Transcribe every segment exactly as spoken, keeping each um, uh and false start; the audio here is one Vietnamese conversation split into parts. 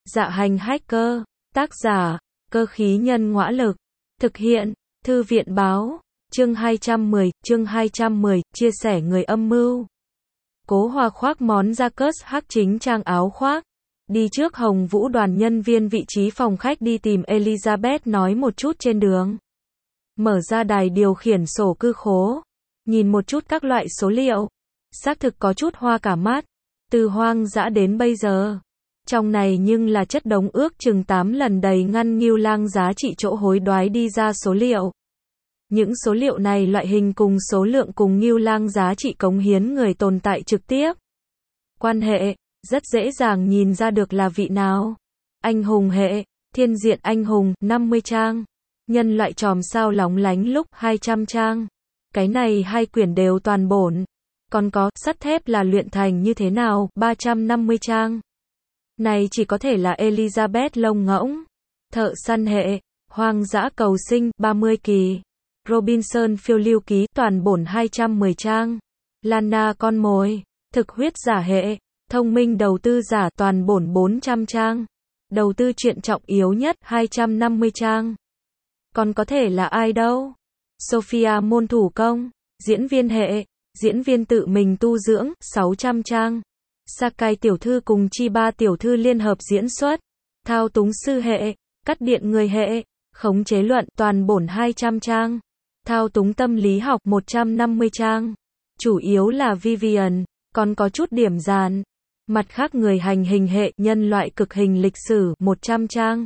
Dạ hành hacker, tác giả, cơ khí nhân ngõa lực, thực hiện, thư viện báo, chương hai trăm mười, chương hai trăm mười, chia sẻ người âm mưu. Cố Hòa khoác món jacket hắc chính trang áo khoác, đi trước Hồng Vũ đoàn nhân viên vị trí phòng khách đi tìm Elizabeth nói một chút trên đường. Mở ra đài điều khiển sổ cư khố, nhìn một chút các loại số liệu, xác thực có chút hoa cả mắt, từ hoang dã đến bây giờ. Trong này nhưng là chất đống ước chừng tám lần đầy ngăn Ngưu Lang giá trị chỗ hối đoái đi ra số liệu. Những số liệu này loại hình cùng số lượng cùng Ngưu Lang giá trị cống hiến người tồn tại trực tiếp. Quan hệ, rất dễ dàng nhìn ra được là vị nào. Anh hùng hệ, thiên diện anh hùng, năm mươi trang. Nhân loại chòm sao lóng lánh lúc, hai trăm trang. Cái này hai quyển đều toàn bổn. Còn có, sắt thép là luyện thành như thế nào, ba trăm năm mươi trang. Này chỉ có thể là Elizabeth lông ngỗng. Thợ săn hệ, hoang dã cầu sinh, ba mươi kỳ. Robinson phiêu lưu ký, toàn bổn hai trăm mười trang. Lana con mồi, thực huyết giả hệ, thông minh đầu tư giả, toàn bổn bốn trăm trang. Đầu tư chuyện trọng yếu nhất, hai trăm năm mươi trang. Còn có thể là ai đâu? Sophia môn thủ công, diễn viên hệ, diễn viên tự mình tu dưỡng, sáu trăm trang. Sakai tiểu thư cùng Chiba tiểu thư liên hợp diễn xuất. Thao túng sư hệ, cắt điện người hệ, khống chế luận, toàn bổn hai trăm trang. Thao túng tâm lý học, một trăm năm mươi trang. Chủ yếu là Vivian, còn có chút điểm dàn. Mặt khác người hành hình hệ, nhân loại cực hình lịch sử, một trăm trang.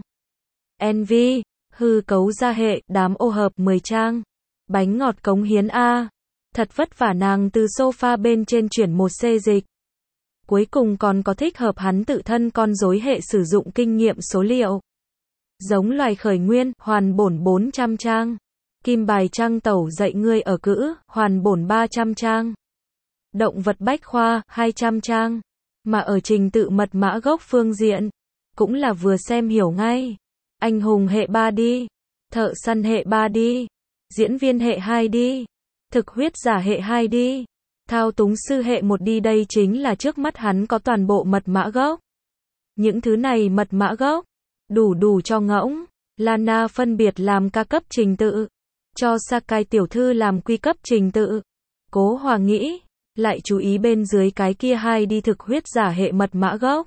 Envy, hư cấu gia hệ, đám ô hợp, mười trang. Bánh ngọt cống hiến A. Thật vất vả nàng từ sofa bên trên chuyển một xê dịch. Cuối cùng còn có thích hợp hắn tự thân con rối hệ sử dụng kinh nghiệm số liệu. Giống loài khởi nguyên, hoàn bổn bốn trăm trang. Kim bài trăng tẩu dạy ngươi ở cữ, hoàn bổn ba trăm trang. Động vật bách khoa, hai trăm trang. Mà ở trình tự mật mã gốc phương diện, cũng là vừa xem hiểu ngay. Anh hùng hệ ba đi, thợ săn hệ ba đi, diễn viên hệ hai đi, thực huyết giả hệ hai đi, thao túng sư hệ một đi, đây chính là trước mắt hắn có toàn bộ mật mã gốc. Những thứ này mật mã gốc, đủ đủ cho ngỗng. Lana phân biệt làm ca cấp trình tự, cho Sakai tiểu thư làm quy cấp trình tự. Cố Hòa nghĩ, lại chú ý bên dưới cái kia hai đi thực huyết giả hệ mật mã gốc.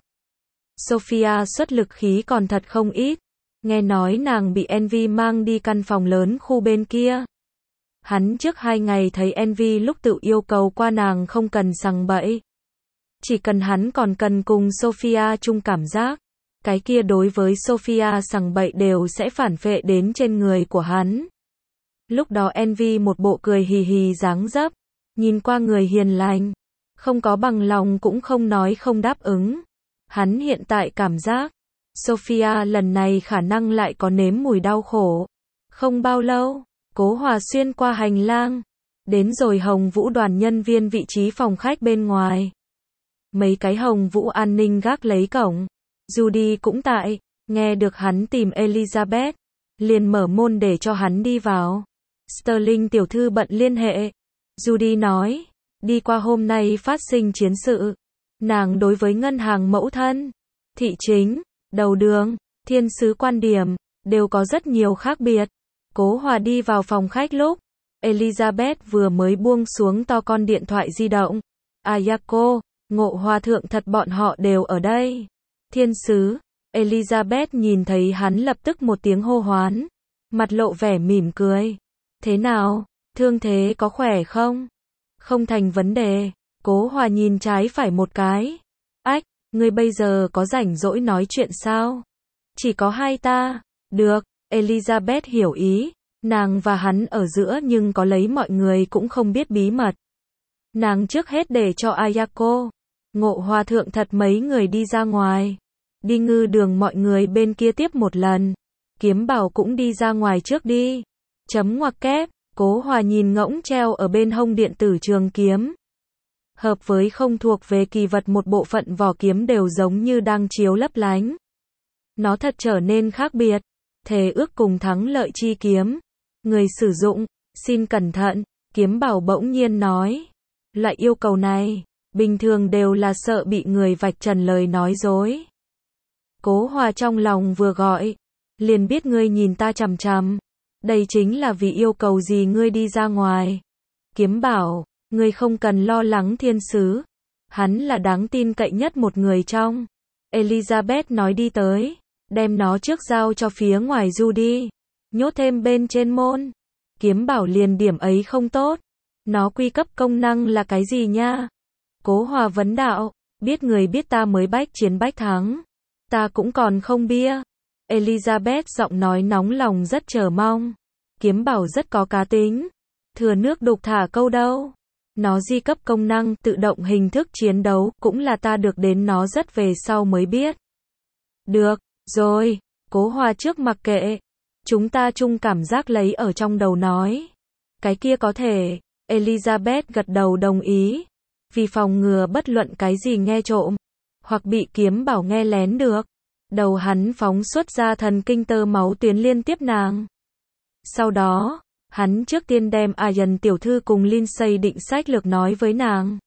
Sophia xuất lực khí còn thật không ít. Nghe nói nàng bị Envy mang đi căn phòng lớn khu bên kia. Hắn trước hai ngày thấy Envy lúc tự yêu cầu qua nàng không cần sằng bậy. Chỉ cần hắn còn cần cùng Sophia chung cảm giác. Cái kia đối với Sophia sằng bậy đều sẽ phản phệ đến trên người của hắn. Lúc đó Envy một bộ cười hì hì dáng dấp. Nhìn qua người hiền lành. Không có bằng lòng cũng không nói không đáp ứng. Hắn hiện tại cảm giác. Sophia lần này khả năng lại có nếm mùi đau khổ. Không bao lâu, Cố Hòa xuyên qua hành lang. Đến rồi Hồng Vũ đoàn nhân viên vị trí phòng khách bên ngoài. Mấy cái Hồng Vũ an ninh gác lấy cổng. Judy cũng tại, nghe được hắn tìm Elizabeth. Liền mở môn để cho hắn đi vào. Sterling tiểu thư bận liên hệ. Judy nói, đi qua hôm nay phát sinh chiến sự. Nàng đối với ngân hàng mẫu thân, thị chính, đầu đường, thiên sứ quan điểm, đều có rất nhiều khác biệt. Cố Hòa đi vào phòng khách lúc, Elizabeth vừa mới buông xuống to con điện thoại di động. Ayako, Ngộ Hòa thượng thật bọn họ đều ở đây. Thiên sứ, Elizabeth nhìn thấy hắn lập tức một tiếng hô hoán. Mặt lộ vẻ mỉm cười. Thế nào, thương thế có khỏe không? Không thành vấn đề. Cố Hòa nhìn trái phải một cái. Ách, ngươi bây giờ có rảnh rỗi nói chuyện sao? Chỉ có hai ta. Được, Elizabeth hiểu ý. Nàng và hắn ở giữa nhưng có lấy mọi người cũng không biết bí mật. Nàng trước hết để cho Ayako, Ngộ Hòa thượng thật mấy người đi ra ngoài. Đi ngư đường mọi người bên kia tiếp một lần. Kiếm Bảo cũng đi ra ngoài trước đi. Chấm ngoặc kép, Cố Hòa nhìn ngỗng treo ở bên hông điện tử trường kiếm. Hợp với không thuộc về kỳ vật một bộ phận vỏ kiếm đều giống như đang chiếu lấp lánh. Nó thật trở nên khác biệt. Thề ước cùng thắng lợi chi kiếm. Người sử dụng, xin cẩn thận, Kiếm Bảo bỗng nhiên nói. Loại yêu cầu này, bình thường đều là sợ bị người vạch trần lời nói dối. Cố Hòa trong lòng vừa gọi, liền biết ngươi nhìn ta chằm chằm. Đây chính là vì yêu cầu gì ngươi đi ra ngoài. Kiếm Bảo, ngươi không cần lo lắng thiên sứ. Hắn là đáng tin cậy nhất một người trong. Elizabeth nói đi tới, đem nó trước giao cho phía ngoài du đi. Nhốt thêm bên trên môn. Kiếm Bảo liền điểm ấy không tốt. Nó quy cấp công năng là cái gì nha? Cố Hòa vấn đạo, biết người biết ta mới bách chiến bách thắng. Ta cũng còn không bia. Elizabeth giọng nói nóng lòng rất chờ mong. Kiếm Bảo rất có cá tính. Thừa nước đục thả câu đâu. Nó di cấp công năng tự động hình thức chiến đấu cũng là ta được đến nó rất về sau mới biết. Được, rồi. Cố Hòa trước mặc kệ. Chúng ta chung cảm giác lấy ở trong đầu nói. Cái kia có thể. Elizabeth gật đầu đồng ý. Vì phòng ngừa bất luận cái gì nghe trộm. Hoặc bị Kiếm Bảo nghe lén được. Đầu hắn phóng xuất ra thần kinh tơ máu tuyến liên tiếp nàng. Sau đó, hắn trước tiên đem Ian tiểu thư cùng Lindsay định sách lược nói với nàng.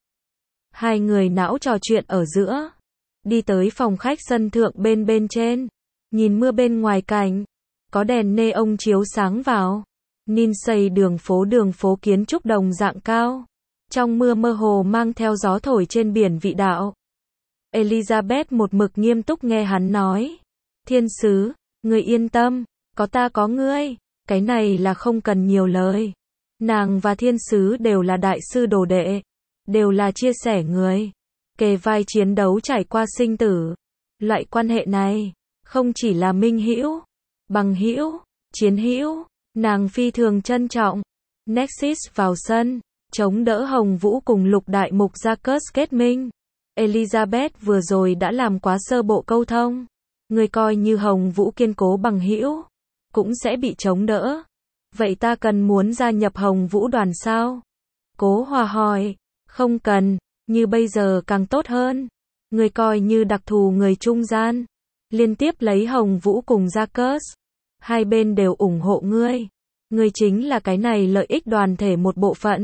Hai người não trò chuyện ở giữa. Đi tới phòng khách sân thượng bên bên trên. Nhìn mưa bên ngoài cảnh. Có đèn neon chiếu sáng vào. Lindsay đường phố đường phố kiến trúc đồng dạng cao. Trong mưa mơ hồ mang theo gió thổi trên biển vị đạo. Elizabeth một mực nghiêm túc nghe hắn nói. Thiên sứ, người yên tâm, có ta có ngươi, cái này là không cần nhiều lời. Nàng và thiên sứ đều là đại sư đồ đệ, đều là chia sẻ người, kề vai chiến đấu trải qua sinh tử. Loại quan hệ này, không chỉ là minh hữu, bằng hữu, chiến hữu, nàng phi thường trân trọng. Nexus vào sân, chống đỡ Hồng Vũ cùng lục đại mục Jacques kết minh. Elizabeth vừa rồi đã làm quá sơ bộ câu thông. Người coi như Hồng Vũ kiên cố bằng hữu, cũng sẽ bị chống đỡ. Vậy ta cần muốn gia nhập Hồng Vũ đoàn sao? Cố Hòa hỏi, không cần, như bây giờ càng tốt hơn. Người coi như đặc thù người trung gian. Liên tiếp lấy Hồng Vũ cùng Jacques. Hai bên đều ủng hộ ngươi. Ngươi chính là cái này lợi ích đoàn thể một bộ phận.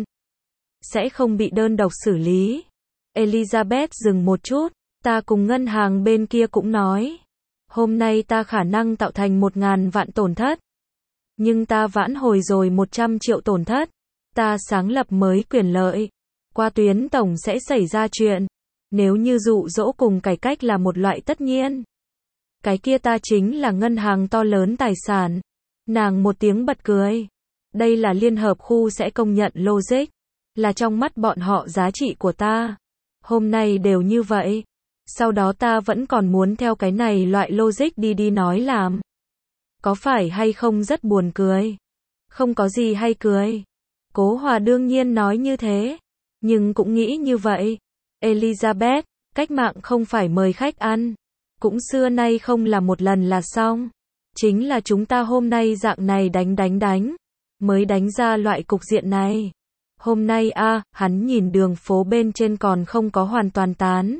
Sẽ không bị đơn độc xử lý. Elizabeth dừng một chút, ta cùng ngân hàng bên kia cũng nói. Hôm nay ta khả năng tạo thành một ngàn vạn tổn thất. Nhưng ta vãn hồi rồi một trăm triệu tổn thất. Ta sáng lập mới quyền lợi. Qua tuyến tổng sẽ xảy ra chuyện. Nếu như dụ dỗ cùng cải cách là một loại tất nhiên. Cái kia ta chính là ngân hàng to lớn tài sản. Nàng một tiếng bật cười. Đây là Liên Hợp Khu sẽ công nhận logic. Là trong mắt bọn họ giá trị của ta. Hôm nay đều như vậy. Sau đó ta vẫn còn muốn theo cái này loại logic đi đi nói làm. Có phải hay không rất buồn cười? Không có gì hay cười. Cố Hòa đương nhiên nói như thế. Nhưng cũng nghĩ như vậy. Elizabeth, cách mạng không phải mời khách ăn. Cũng xưa nay không là một lần là xong. Chính là chúng ta hôm nay dạng này đánh đánh đánh. Mới đánh ra loại cục diện này. Hôm nay a à, hắn nhìn đường phố bên trên còn không có hoàn toàn tán.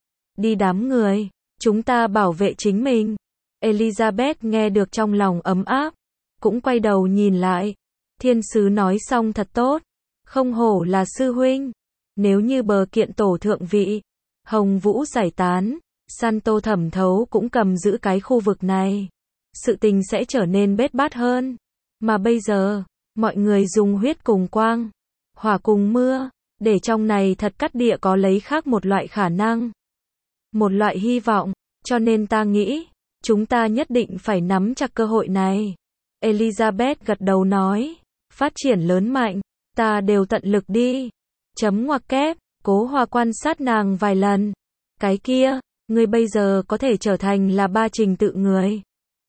Đi đám người, chúng ta bảo vệ chính mình. Elizabeth nghe được trong lòng ấm áp. Cũng quay đầu nhìn lại. Thiên sứ nói xong thật tốt. Không hổ là sư huynh. Nếu như bờ kiện tổ thượng vị. Hồng Vũ giải tán. Santo thẩm thấu cũng cầm giữ cái khu vực này. Sự tình sẽ trở nên bết bát hơn. Mà bây giờ, mọi người dùng huyết cùng quang. Hỏa cùng mưa. Để trong này thật cắt địa có lấy khác một loại khả năng. Một loại hy vọng. Cho nên ta nghĩ. Chúng ta nhất định phải nắm chặt cơ hội này. Elizabeth gật đầu nói. Phát triển lớn mạnh. Ta đều tận lực đi. Chấm ngoặc kép. Cố Hòa quan sát nàng vài lần. Cái kia. Ngươi bây giờ có thể trở thành là ba trình tự người.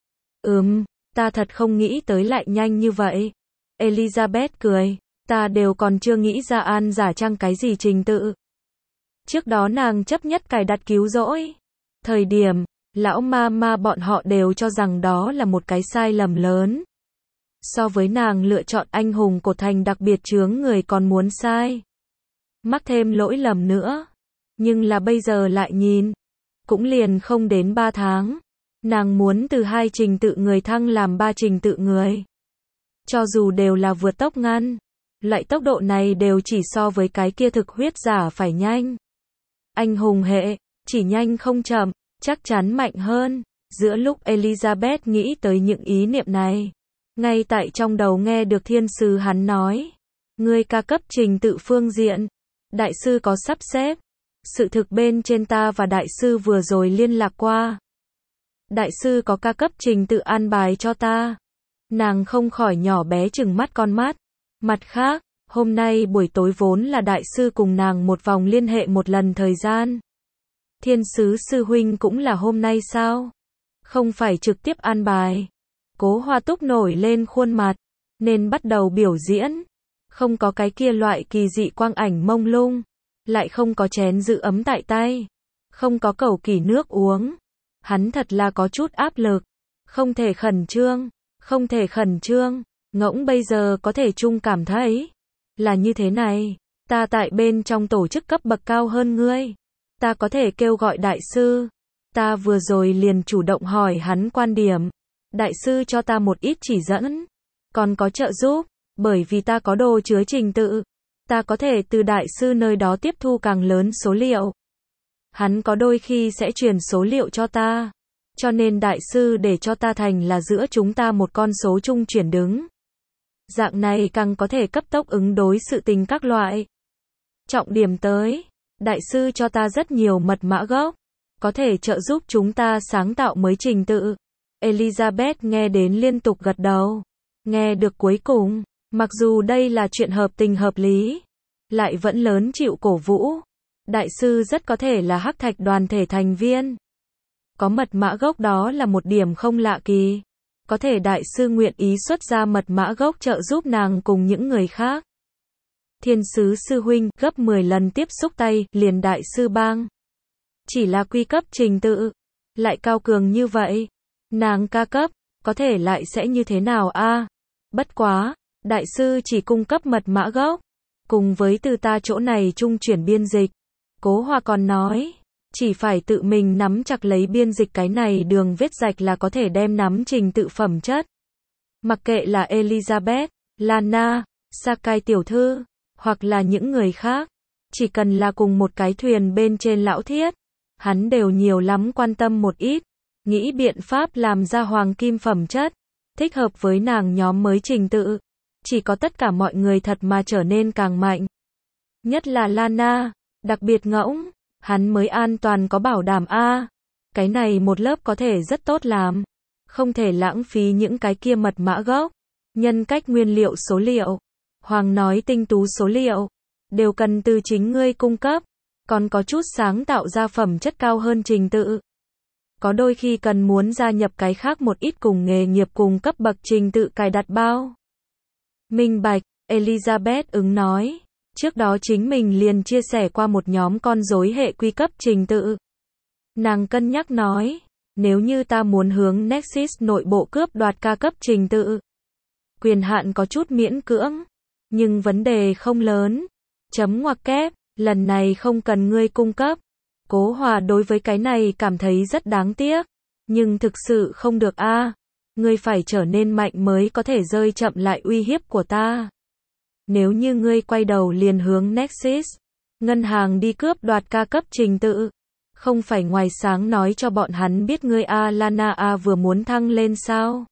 Ừm. Ta thật không nghĩ tới lại nhanh như vậy. Elizabeth cười. Ta đều còn chưa nghĩ ra an giả trang cái gì trình tự. Trước đó nàng chấp nhất cài đặt cứu rỗi. Thời điểm, lão ma ma bọn họ đều cho rằng đó là một cái sai lầm lớn. So với nàng lựa chọn anh hùng cột thành đặc biệt chướng người còn muốn sai. Mắc thêm lỗi lầm nữa. Nhưng là bây giờ lại nhìn. Cũng liền không đến ba tháng. Nàng muốn từ hai trình tự người thăng làm ba trình tự người. Cho dù đều là vượt tốc ngăn. Loại tốc độ này đều chỉ so với cái kia thực huyết giả phải nhanh. Anh hùng hệ, chỉ nhanh không chậm, chắc chắn mạnh hơn. Giữa lúc Elizabeth nghĩ tới những ý niệm này, ngay tại trong đầu nghe được thiên sứ hắn nói, ngươi ca cấp trình tự phương diện, đại sư có sắp xếp. Sự thực bên trên ta và đại sư vừa rồi liên lạc qua. Đại sư có ca cấp trình tự an bài cho ta. Nàng không khỏi nhỏ bé chừng mắt con mắt. Mặt khác, hôm nay buổi tối vốn là đại sư cùng nàng một vòng liên hệ một lần thời gian. Thiên sứ sư huynh cũng là hôm nay sao? Không phải trực tiếp an bài. Cố Hoa Túc nổi lên khuôn mặt, nên bắt đầu biểu diễn. Không có cái kia loại kỳ dị quang ảnh mông lung, lại không có chén giữ ấm tại tay, không có cầu kỳ nước uống. Hắn thật là có chút áp lực. Không thể khẩn trương, không thể khẩn trương. Ngỗng bây giờ có thể chung cảm thấy là như thế này, ta tại bên trong tổ chức cấp bậc cao hơn ngươi, ta có thể kêu gọi đại sư. Ta vừa rồi liền chủ động hỏi hắn quan điểm, đại sư cho ta một ít chỉ dẫn, còn có trợ giúp, bởi vì ta có đồ chứa trình tự, ta có thể từ đại sư nơi đó tiếp thu càng lớn số liệu. Hắn có đôi khi sẽ truyền số liệu cho ta, cho nên đại sư để cho ta thành là giữa chúng ta một con số chung chuyển đứng. Dạng này càng có thể cấp tốc ứng đối sự tình các loại. Trọng điểm tới, đại sư cho ta rất nhiều mật mã gốc, có thể trợ giúp chúng ta sáng tạo mới trình tự. Elizabeth nghe đến liên tục gật đầu. Nghe được cuối cùng, mặc dù đây là chuyện hợp tình hợp lý, lại vẫn lớn chịu cổ vũ. Đại sư rất có thể là hắc thạch đoàn thể thành viên. Có mật mã gốc đó là một điểm không lạ kỳ. Có thể đại sư nguyện ý xuất ra mật mã gốc trợ giúp nàng cùng những người khác. Thiên sứ sư huynh gấp mười lần tiếp xúc tay, liền đại sư bang. Chỉ là quy cấp trình tự, lại cao cường như vậy. Nàng ca cấp, có thể lại sẽ như thế nào a? À? Bất quá, đại sư chỉ cung cấp mật mã gốc, cùng với từ ta chỗ này trung chuyển biên dịch. Cố Hoa còn nói, chỉ phải tự mình nắm chặt lấy biên dịch cái này đường viết rạch là có thể đem nắm trình tự phẩm chất. Mặc kệ là Elizabeth, Lana, Sakai tiểu thư, hoặc là những người khác, chỉ cần là cùng một cái thuyền bên trên lão thiết, hắn đều nhiều lắm quan tâm một ít, nghĩ biện pháp làm ra hoàng kim phẩm chất, thích hợp với nàng nhóm mới trình tự. Chỉ có tất cả mọi người thật mà trở nên càng mạnh. Nhất là Lana, đặc biệt ngỗng, hắn mới an toàn có bảo đảm a. À, cái này một lớp có thể rất tốt làm, không thể lãng phí những cái kia mật mã gốc, nhân cách nguyên liệu số liệu, hoàng nói tinh tú số liệu, đều cần từ chính ngươi cung cấp, còn có chút sáng tạo ra phẩm chất cao hơn trình tự. Có đôi khi cần muốn gia nhập cái khác một ít cùng nghề nghiệp cùng cấp bậc trình tự cài đặt bao. Minh bạch, Elizabeth ứng nói. Trước đó chính mình liền chia sẻ qua một nhóm con rối hệ quy cấp trình tự. Nàng cân nhắc nói, nếu như ta muốn hướng Nexus nội bộ cướp đoạt ca cấp trình tự, quyền hạn có chút miễn cưỡng, nhưng vấn đề không lớn. Chấm ngoặc kép, lần này không cần ngươi cung cấp. Cố Hòa đối với cái này cảm thấy rất đáng tiếc, nhưng thực sự không được a. À, ngươi phải trở nên mạnh mới có thể rơi chậm lại uy hiếp của ta. Nếu như ngươi quay đầu liền hướng Nexus, ngân hàng đi cướp đoạt ca cấp trình tự, không phải ngoài sáng nói cho bọn hắn biết ngươi a Lana a vừa muốn thăng lên sao?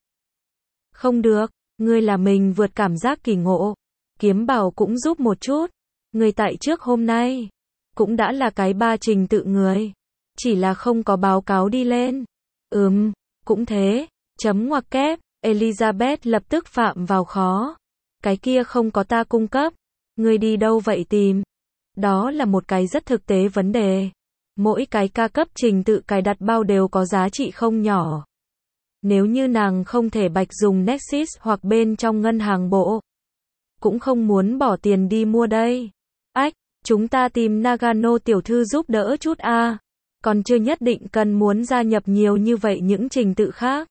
Không được, ngươi là mình vượt cảm giác kỳ ngộ. Kiếm Bảo cũng giúp một chút. Ngươi tại trước hôm nay cũng đã là cái ba trình tự người, chỉ là không có báo cáo đi lên. Ừm, cũng thế. Chấm ngoặc kép, Elizabeth lập tức phạm vào khó. Cái kia không có ta cung cấp, ngươi đi đâu vậy tìm? Đó là một cái rất thực tế vấn đề. Mỗi cái ca cấp trình tự cài đặt bao đều có giá trị không nhỏ. Nếu như nàng không thể bạch dùng Nexus hoặc bên trong ngân hàng bộ, cũng không muốn bỏ tiền đi mua đây. Ách, chúng ta tìm Nagano tiểu thư giúp đỡ chút a. À. Còn chưa nhất định cần muốn gia nhập nhiều như vậy những trình tự khác.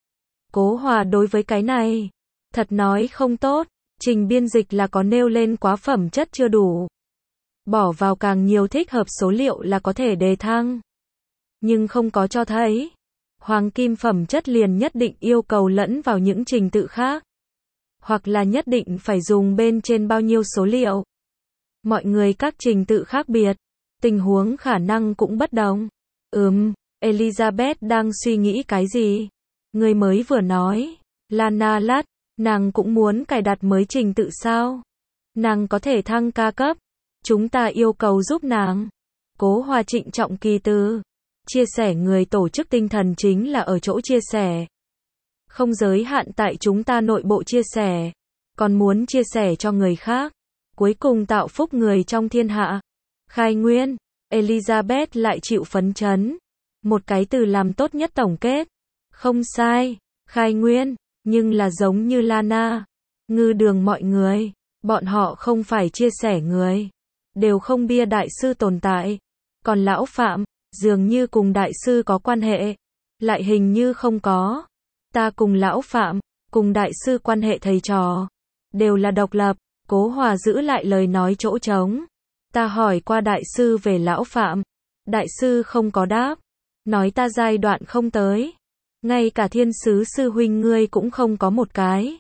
Cố Hòa đối với cái này, thật nói không tốt. Trình biên dịch là có nêu lên quá phẩm chất chưa đủ. Bỏ vào càng nhiều thích hợp số liệu là có thể đề thăng. Nhưng không có cho thấy. Hoàng kim phẩm chất liền nhất định yêu cầu lẫn vào những trình tự khác. Hoặc là nhất định phải dùng bên trên bao nhiêu số liệu. Mọi người các trình tự khác biệt. Tình huống khả năng cũng bất đồng. Ừm, Elizabeth đang suy nghĩ cái gì? Người mới vừa nói. Lana lát, nàng cũng muốn cài đặt mới trình tự sao? Nàng có thể thăng ca cấp. Chúng ta yêu cầu giúp nàng. Cố Hòa trịnh trọng kỳ từ. Chia sẻ người tổ chức tinh thần chính là ở chỗ chia sẻ. Không giới hạn tại chúng ta nội bộ chia sẻ. Còn muốn chia sẻ cho người khác. Cuối cùng tạo phúc người trong thiên hạ. Khai nguyên. Elizabeth lại chịu phấn chấn. Một cái từ làm tốt nhất tổng kết. Không sai. Khai nguyên. Nhưng là giống như Lana. Ngư đường mọi người. Bọn họ không phải chia sẻ người. Đều không bia đại sư tồn tại. Còn lão Phạm, dường như cùng đại sư có quan hệ. Lại hình như không có. Ta cùng lão Phạm, cùng đại sư quan hệ thầy trò. Đều là độc lập. Cố Hòa giữ lại lời nói chỗ trống. Ta hỏi qua đại sư về lão Phạm. Đại sư không có đáp. Nói ta giai đoạn không tới. Ngay cả thiên sứ sư huynh ngươi cũng không có một cái.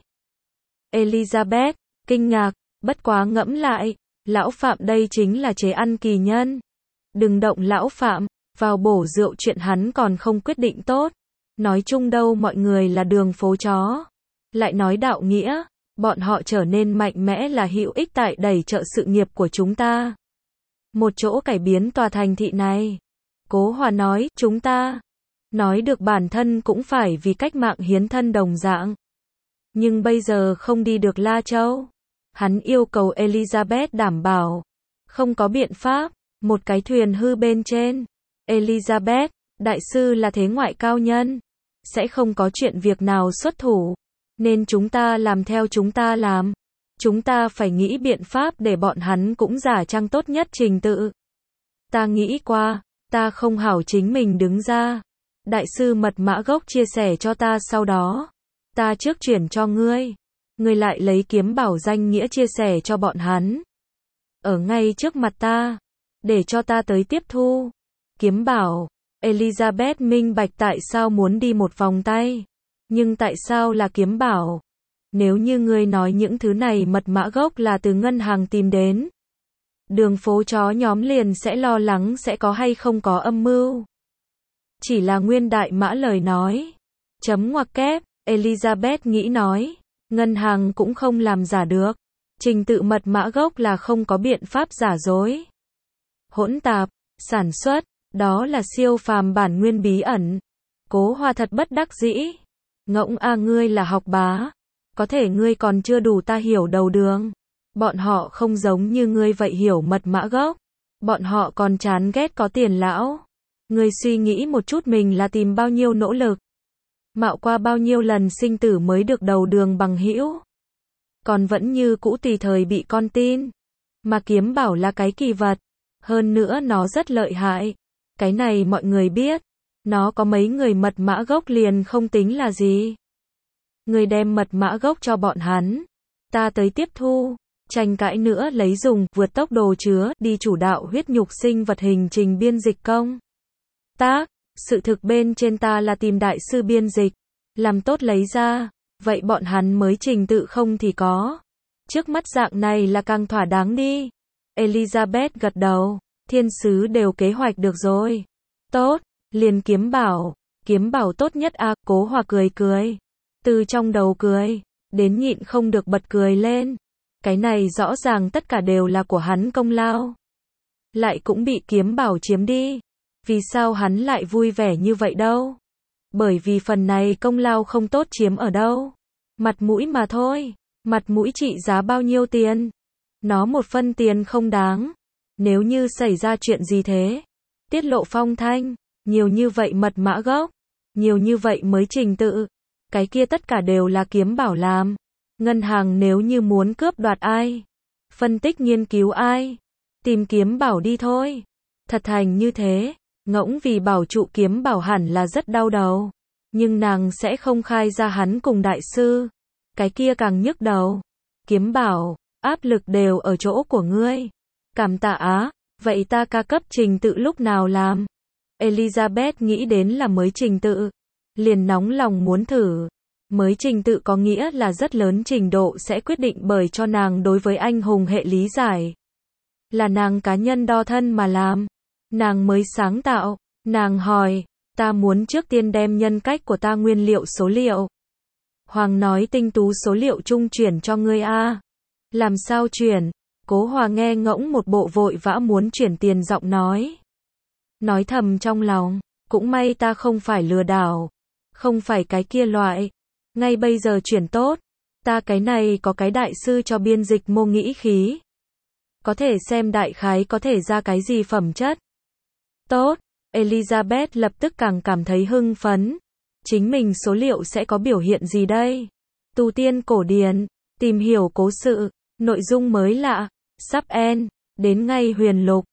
Elizabeth, kinh ngạc, bất quá ngẫm lại. Lão Phạm đây chính là chế ăn kỳ nhân. Đừng động lão Phạm, vào bổ rượu chuyện hắn còn không quyết định tốt. Nói chung đâu mọi người là đường phố chó. Lại nói đạo nghĩa, bọn họ trở nên mạnh mẽ là hữu ích tại đẩy trợ sự nghiệp của chúng ta. Một chỗ cải biến tòa thành thị này. Cố Hòa nói, chúng ta. Nói được bản thân cũng phải vì cách mạng hiến thân đồng dạng. Nhưng bây giờ không đi được La Châu. Hắn yêu cầu Elizabeth đảm bảo. Không có biện pháp. Một cái thuyền hư bên trên. Elizabeth, đại sư là thế ngoại cao nhân. Sẽ không có chuyện việc nào xuất thủ. Nên chúng ta làm theo chúng ta làm. Chúng ta phải nghĩ biện pháp để bọn hắn cũng giả trang tốt nhất trình tự. Ta nghĩ qua, ta không hảo chính mình đứng ra. Đại sư mật mã gốc chia sẻ cho ta sau đó. Ta trước chuyển cho ngươi. Ngươi lại lấy kiếm bảo danh nghĩa chia sẻ cho bọn hắn. Ở ngay trước mặt ta. Để cho ta tới tiếp thu. Kiếm bảo. Elizabeth minh bạch tại sao muốn đi một vòng tay. Nhưng tại sao là kiếm bảo? Nếu như ngươi nói những thứ này mật mã gốc là từ ngân hàng tìm đến. Đường phố chó nhóm liền sẽ lo lắng sẽ có hay không có âm mưu. Chỉ là nguyên đại mã lời nói. Chấm ngoặc kép, Elizabeth nghĩ nói. Ngân hàng cũng không làm giả được. Trình tự mật mã gốc là không có biện pháp giả dối. Hỗn tạp, sản xuất, đó là siêu phàm bản nguyên bí ẩn. Cố Hòa thật bất đắc dĩ. Ngỗng a ngươi là học bá. Có thể ngươi còn chưa đủ ta hiểu đầu đường. Bọn họ không giống như ngươi vậy hiểu mật mã gốc. Bọn họ còn chán ghét có tiền lão. Ngươi suy nghĩ một chút mình là tìm bao nhiêu nỗ lực. Mạo qua bao nhiêu lần sinh tử mới được đầu đường bằng hữu. Còn vẫn như cũ tùy thời bị con tin. Mà kiếm bảo là cái kỳ vật. Hơn nữa nó rất lợi hại. Cái này mọi người biết. Nó có mấy người mật mã gốc liền không tính là gì. Người đem mật mã gốc cho bọn hắn. Ta tới tiếp thu. Tranh cãi nữa lấy dùng vượt tốc độ chứa đi chủ đạo huyết nhục sinh vật hình trình biên dịch công. Tác. Sự thực bên trên ta là tìm đại sư biên dịch. Làm tốt lấy ra. Vậy bọn hắn mới trình tự không thì có. Trước mắt dạng này là càng thỏa đáng đi. Elizabeth gật đầu. Thiên sứ đều kế hoạch được rồi. Tốt. Liền kiếm bảo. Kiếm bảo tốt nhất à, Cố Hòa cười cười. Từ trong đầu cười. Đến nhịn không được bật cười lên. Cái này rõ ràng tất cả đều là của hắn công lao. Lại cũng bị kiếm bảo chiếm đi. Vì sao hắn lại vui vẻ như vậy đâu? Bởi vì phần này công lao không tốt chiếm ở đâu. Mặt mũi mà thôi. Mặt mũi trị giá bao nhiêu tiền? Nó một phân tiền không đáng. Nếu như xảy ra chuyện gì thế? Tiết lộ phong thanh. Nhiều như vậy mật mã gốc. Nhiều như vậy mới trình tự. Cái kia tất cả đều là kiếm bảo làm. Ngân hàng nếu như muốn cướp đoạt ai? Phân tích nghiên cứu ai? Tìm kiếm bảo đi thôi. Thật thành như thế. Ngỗng vì bảo trụ kiếm bảo hẳn là rất đau đầu. Nhưng nàng sẽ không khai ra hắn cùng đại sư. Cái kia càng nhức đầu. Kiếm bảo, áp lực đều ở chỗ của ngươi. Cảm tạ á, vậy ta ca cấp trình tự lúc nào làm? Elizabeth nghĩ đến là mới trình tự. Liền nóng lòng muốn thử. Mới trình tự có nghĩa là rất lớn trình độ sẽ quyết định bởi cho nàng đối với anh hùng hệ lý giải. Là nàng cá nhân đo thân mà làm. Nàng mới sáng tạo. Nàng hỏi, Ta muốn trước tiên đem nhân cách của ta nguyên liệu số liệu. Hoàng nói tinh tú số liệu trung chuyển cho ngươi a. Làm sao chuyển? Cố Hòa nghe ngỗng một bộ vội vã muốn chuyển tiền giọng nói. Nói thầm trong lòng, cũng may ta không phải lừa đảo, không phải cái kia loại. Ngay bây giờ chuyển tốt, ta cái này có cái đại sư cho biên dịch mô nghĩ khí. Có thể xem đại khái có thể ra cái gì phẩm chất. Tốt, Elizabeth lập tức càng cảm thấy hưng phấn. Chính mình số liệu sẽ có biểu hiện gì đây? Tu tiên cổ điển, tìm hiểu cố sự, nội dung mới lạ, sắp end, đến ngay huyền lục.